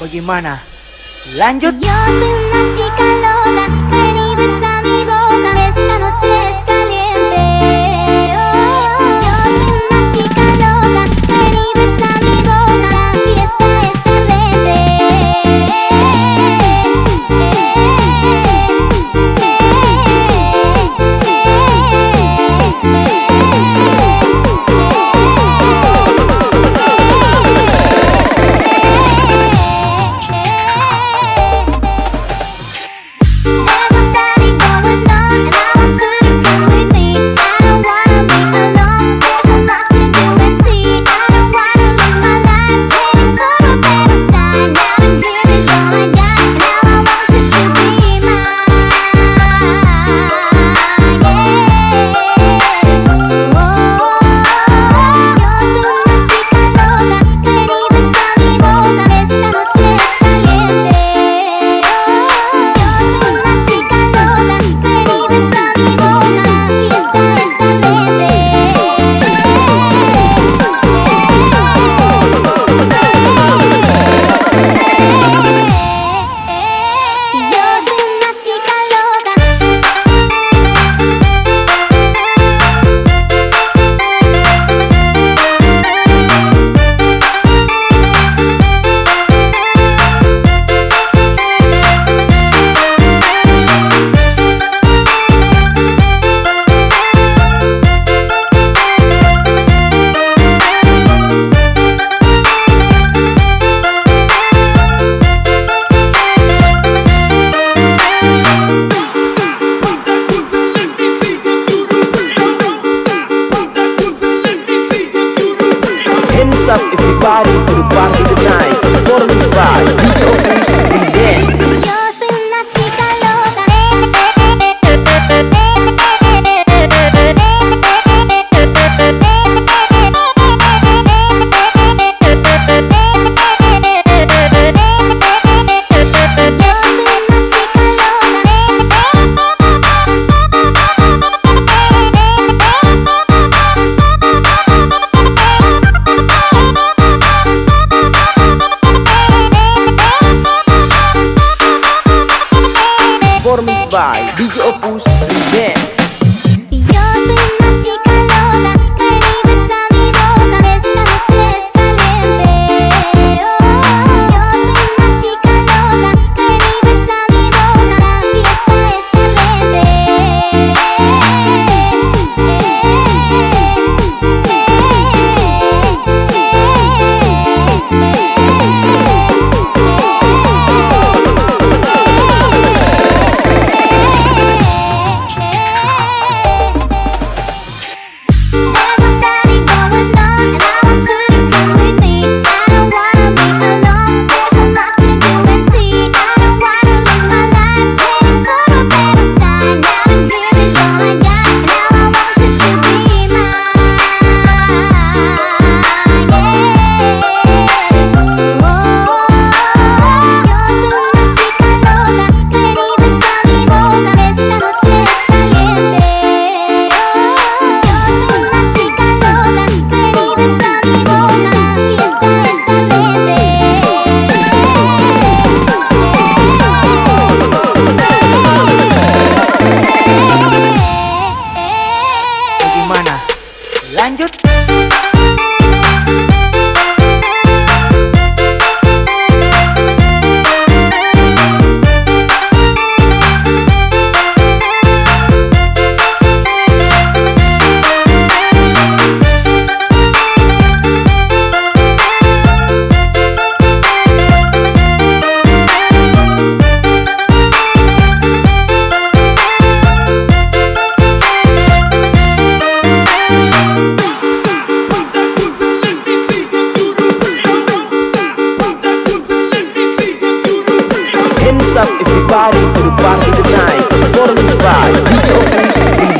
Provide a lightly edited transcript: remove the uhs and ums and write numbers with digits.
Bagaimana? Lanjut. Yo soy una chica loca, ven y besa mi boca, esta noche es caliente. Yo soy una chica loca, ven y besa mi boca, la fiesta es Hands up everybody to the party tonight. Performance by DJ Opus Remix. Yo soy una chica loca. Performance by DJ Opus Remix. Yo soy una chica loca, ven y besa mi boca, esta noche es caliente. Yo soy una chica loca, ven y besa mi boca, la fiesta es Bagaimana? Lanjut. Hands up everybody to the party tonight. Performance by DJ Opus Remix.